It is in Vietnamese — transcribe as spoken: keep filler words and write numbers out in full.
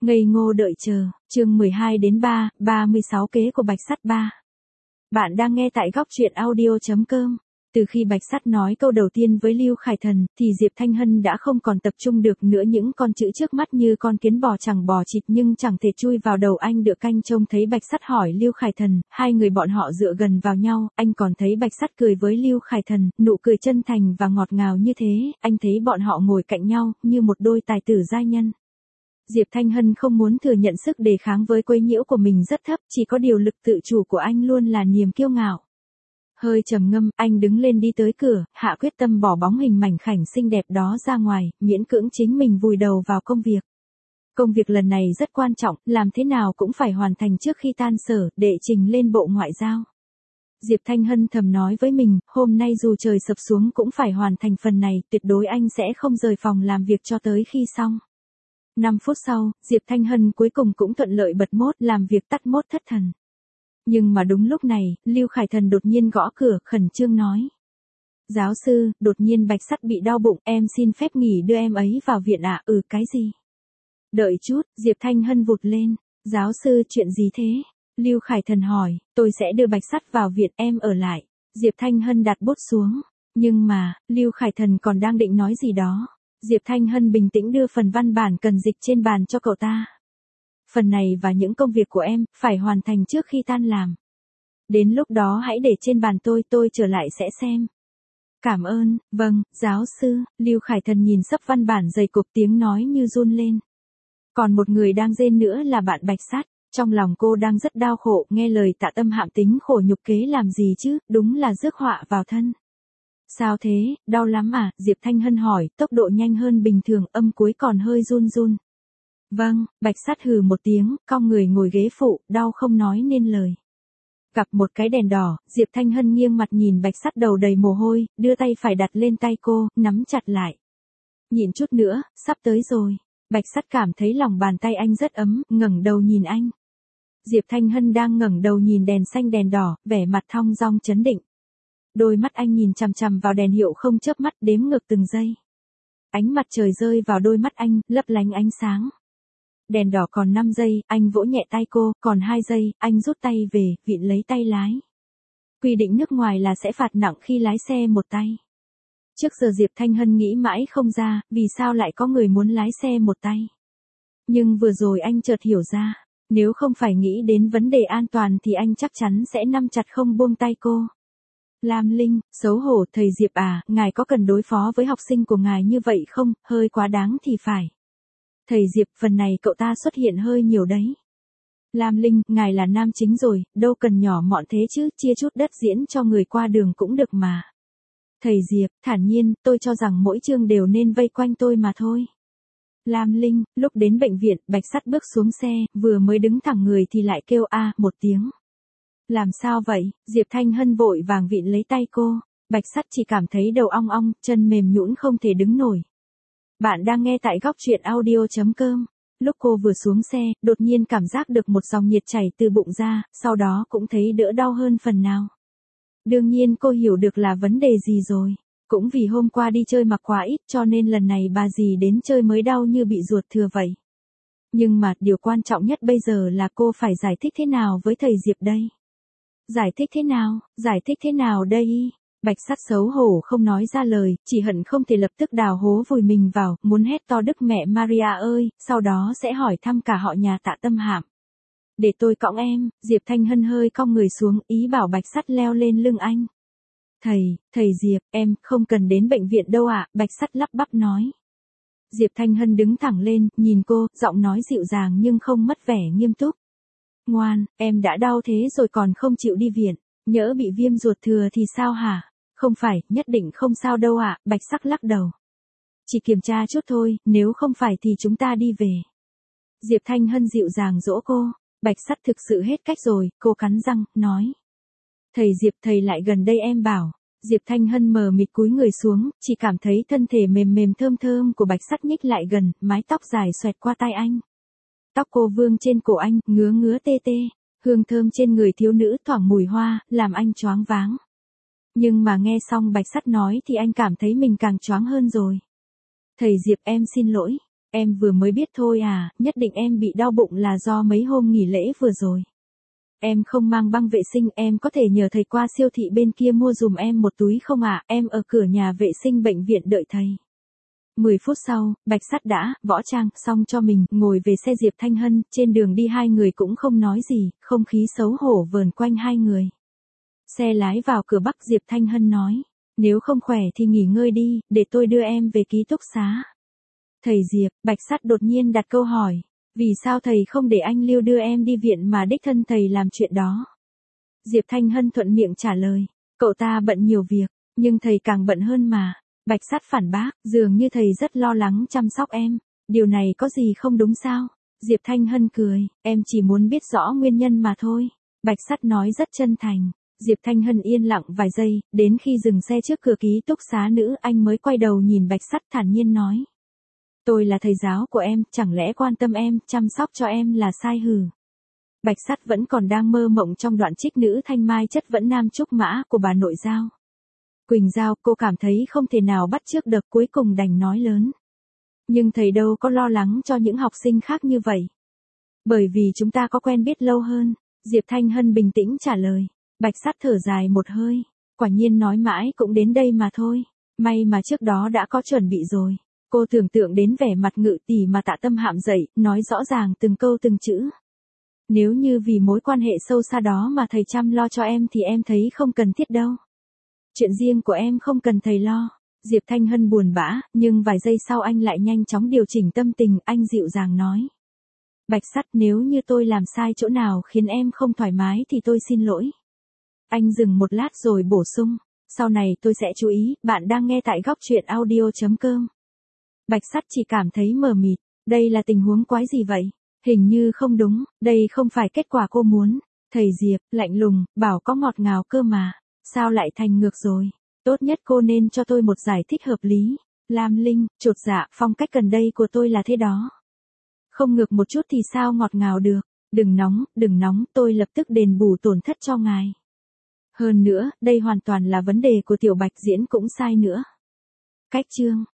Ngây ngô đợi chờ, chương mười hai đến ba, ba mươi sáu kế của Bạch Sắt ba. Bạn đang nghe tại góc truyện audio chấm com. Từ khi Bạch Sắt nói câu đầu tiên với Lưu Khải Thần, thì Diệp Thanh Hân đã không còn tập trung được nữa, những con chữ trước mắt như con kiến bò chẳng bò chịt nhưng chẳng thể chui vào đầu anh được. Anh trông thấy Bạch Sắt hỏi Lưu Khải Thần, hai người bọn họ dựa gần vào nhau, anh còn thấy Bạch Sắt cười với Lưu Khải Thần, nụ cười chân thành và ngọt ngào như thế, anh thấy bọn họ ngồi cạnh nhau, như một đôi tài tử giai nhân. Diệp Thanh Hân không muốn thừa nhận sức đề kháng với quấy nhiễu của mình rất thấp, chỉ có điều lực tự chủ của anh luôn là niềm kiêu ngạo. Hơi trầm ngâm, anh đứng lên đi tới cửa, hạ quyết tâm bỏ bóng hình mảnh khảnh xinh đẹp đó ra ngoài, miễn cưỡng chính mình vùi đầu vào công việc. Công việc lần này rất quan trọng, làm thế nào cũng phải hoàn thành trước khi tan sở, để trình lên Bộ Ngoại giao. Diệp Thanh Hân thầm nói với mình, hôm nay dù trời sập xuống cũng phải hoàn thành phần này, tuyệt đối anh sẽ không rời phòng làm việc cho tới khi xong. năm phút sau, Diệp Thanh Hân cuối cùng cũng thuận lợi bật mốt, làm việc tắt mốt thất thần. Nhưng mà đúng lúc này, Lưu Khải Thần đột nhiên gõ cửa, khẩn trương nói. Giáo sư, đột nhiên Bạch Sắt bị đau bụng, em xin phép nghỉ đưa em ấy vào viện ạ. À? Ừ, cái gì? Đợi chút, Diệp Thanh Hân vụt lên. Giáo sư, chuyện gì thế? Lưu Khải Thần hỏi, tôi sẽ đưa Bạch Sắt vào viện, em ở lại. Diệp Thanh Hân đặt bút xuống. Nhưng mà, Lưu Khải Thần còn đang định nói gì đó. Diệp Thanh Hân bình tĩnh đưa phần văn bản cần dịch trên bàn cho cậu ta. Phần này và những công việc của em, phải hoàn thành trước khi tan làm. Đến lúc đó hãy để trên bàn tôi, tôi trở lại sẽ xem. Cảm ơn, vâng, giáo sư. Lưu Khải Thần nhìn sấp văn bản dày cộp, tiếng nói như run lên. Còn một người đang rên nữa là bạn Bạch Sắt. Trong lòng cô đang rất đau khổ, nghe lời Tạ Tâm Hạm tính khổ nhục kế làm gì chứ, đúng là rước họa vào thân. Sao thế, đau lắm à? Diệp Thanh Hân hỏi, tốc độ nhanh hơn bình thường, âm cuối còn hơi run run. Vâng, Bạch Sắt hừ một tiếng, cong người ngồi ghế phụ, đau không nói nên lời. Gặp một cái đèn đỏ, Diệp Thanh Hân nghiêng mặt nhìn Bạch Sắt đầu đầy mồ hôi, đưa tay phải đặt lên tay cô, nắm chặt lại. Nhịn chút nữa, sắp tới rồi. Bạch Sắt cảm thấy lòng bàn tay anh rất ấm, ngẩng đầu nhìn anh. Diệp Thanh Hân đang ngẩng đầu nhìn đèn xanh đèn đỏ, vẻ mặt thong dong chấn định. Đôi mắt anh nhìn chằm chằm vào đèn hiệu không chớp mắt, đếm ngược từng giây. Ánh mặt trời rơi vào đôi mắt anh, lấp lánh ánh sáng. Đèn đỏ còn năm giây, anh vỗ nhẹ tay cô, còn hai giây, anh rút tay về, vịn lấy tay lái. Quy định nước ngoài là sẽ phạt nặng khi lái xe một tay. Trước giờ Diệp Thanh Hân nghĩ mãi không ra, vì sao lại có người muốn lái xe một tay. Nhưng vừa rồi anh chợt hiểu ra, nếu không phải nghĩ đến vấn đề an toàn thì anh chắc chắn sẽ nắm chặt không buông tay cô. Lam Linh, xấu hổ, thầy Diệp à, ngài có cần đối phó với học sinh của ngài như vậy không, hơi quá đáng thì phải. Thầy Diệp, phần này cậu ta xuất hiện hơi nhiều đấy. Lam Linh, ngài là nam chính rồi, đâu cần nhỏ mọn thế chứ, chia chút đất diễn cho người qua đường cũng được mà. Thầy Diệp, thản nhiên, tôi cho rằng mỗi chương đều nên vây quanh tôi mà thôi. Lam Linh, lúc đến bệnh viện, Bạch Sắt bước xuống xe, vừa mới đứng thẳng người thì lại kêu a một tiếng. Làm sao vậy? Diệp Thanh Hân vội vàng vịn lấy tay cô. Bạch Sắt chỉ cảm thấy đầu ong ong, chân mềm nhũn không thể đứng nổi. Bạn đang nghe tại góc truyện audio chấm com. Lúc cô vừa xuống xe, đột nhiên cảm giác được một dòng nhiệt chảy từ bụng ra, sau đó cũng thấy đỡ đau hơn phần nào. Đương nhiên cô hiểu được là vấn đề gì rồi. Cũng vì hôm qua đi chơi mặc quá ít cho nên lần này bà dì đến chơi mới đau như bị ruột thừa vậy. Nhưng mà điều quan trọng nhất bây giờ là cô phải giải thích thế nào với thầy Diệp đây? Giải thích thế nào, giải thích thế nào đây? Bạch Sắt xấu hổ không nói ra lời, chỉ hận không thể lập tức đào hố vùi mình vào, muốn hét to Đức Mẹ Maria ơi, sau đó sẽ hỏi thăm cả họ nhà Tạ Tâm Hạm. Để tôi cõng em. Diệp Thanh Hân hơi cong người xuống, ý bảo Bạch Sắt leo lên lưng anh. Thầy, thầy Diệp, em không cần đến bệnh viện đâu ạ, à? Bạch Sắt lắp bắp nói. Diệp Thanh Hân đứng thẳng lên, nhìn cô, giọng nói dịu dàng nhưng không mất vẻ nghiêm túc. Ngoan, em đã đau thế rồi còn không chịu đi viện, nhỡ bị viêm ruột thừa thì sao hả? Không phải, nhất định không sao đâu ạ, à? Bạch Sắt lắc đầu. Chỉ kiểm tra chút thôi, nếu không phải thì chúng ta đi về. Diệp Thanh Hân dịu dàng dỗ cô. Bạch Sắt thực sự hết cách rồi, cô cắn răng, nói. Thầy Diệp, thầy lại gần đây em bảo. Diệp Thanh Hân mờ mịt cúi người xuống, chỉ cảm thấy thân thể mềm mềm thơm thơm của Bạch Sắt nhích lại gần, mái tóc dài xoẹt qua tai anh. Tóc cô vương trên cổ anh, ngứa ngứa tê tê, hương thơm trên người thiếu nữ thoảng mùi hoa, làm anh choáng váng. Nhưng mà nghe xong Bạch Sắt nói thì anh cảm thấy mình càng choáng hơn rồi. Thầy Diệp, em xin lỗi. Em vừa mới biết thôi à, nhất định em bị đau bụng là do mấy hôm nghỉ lễ vừa rồi. Em không mang băng vệ sinh, em có thể nhờ thầy qua siêu thị bên kia mua dùm em một túi không ạ, à? Em ở cửa nhà vệ sinh bệnh viện đợi thầy. mười phút sau, Bạch Sắt đã, võ trang, xong cho mình, ngồi về xe Diệp Thanh Hân, trên đường đi hai người cũng không nói gì, không khí xấu hổ vờn quanh hai người. Xe lái vào cửa Bắc, Diệp Thanh Hân nói, nếu không khỏe thì nghỉ ngơi đi, để tôi đưa em về ký túc xá. Thầy Diệp, Bạch Sắt đột nhiên đặt câu hỏi, vì sao thầy không để anh Lưu đưa em đi viện mà đích thân thầy làm chuyện đó? Diệp Thanh Hân thuận miệng trả lời, cậu ta bận nhiều việc, nhưng thầy càng bận hơn mà. Bạch Sắt phản bác, dường như thầy rất lo lắng chăm sóc em, điều này có gì không đúng sao? Diệp Thanh Hân cười, em chỉ muốn biết rõ nguyên nhân mà thôi. Bạch Sắt nói rất chân thành. Diệp Thanh Hân yên lặng vài giây, đến khi dừng xe trước cửa ký túc xá nữ, anh mới quay đầu nhìn Bạch Sắt thản nhiên nói. Tôi là thầy giáo của em, chẳng lẽ quan tâm em, chăm sóc cho em là sai hừ. Bạch Sắt vẫn còn đang mơ mộng trong đoạn trích nữ thanh mai chất vẫn nam trúc mã của bà nội Giao. Quỳnh Giao, cô cảm thấy không thể nào bắt chước được, cuối cùng đành nói lớn. Nhưng thầy đâu có lo lắng cho những học sinh khác như vậy. Bởi vì chúng ta có quen biết lâu hơn, Diệp Thanh Hân bình tĩnh trả lời. Bạch Sắt thở dài một hơi, quả nhiên nói mãi cũng đến đây mà thôi, may mà trước đó đã có chuẩn bị rồi. Cô tưởng tượng đến vẻ mặt Ngự Tỷ mà Tạ Tâm Hạm dậy, nói rõ ràng từng câu từng chữ. Nếu như vì mối quan hệ sâu xa đó mà thầy chăm lo cho em thì em thấy không cần thiết đâu. Chuyện riêng của em không cần thầy lo. Diệp Thanh Hân buồn bã, nhưng vài giây sau anh lại nhanh chóng điều chỉnh tâm tình, anh dịu dàng nói. Bạch Sắt, nếu như tôi làm sai chỗ nào khiến em không thoải mái thì tôi xin lỗi. Anh dừng một lát rồi bổ sung, sau này tôi sẽ chú ý. Bạn đang nghe tại góc truyện audio chấm com. Bạch Sắt chỉ cảm thấy mờ mịt, đây là tình huống quái gì vậy? Hình như không đúng, đây không phải kết quả cô muốn. Thầy Diệp, lạnh lùng, bảo có ngọt ngào cơ mà, sao lại thành ngược rồi? Tốt nhất cô nên cho tôi một giải thích hợp lý. Lam Linh, chột dạ, phong cách gần đây của tôi là thế đó. Không ngược một chút thì sao ngọt ngào được? Đừng nóng, đừng nóng, tôi lập tức đền bù tổn thất cho ngài. Hơn nữa, đây hoàn toàn là vấn đề của Tiểu Bạch, diễn cũng sai nữa. Cách chương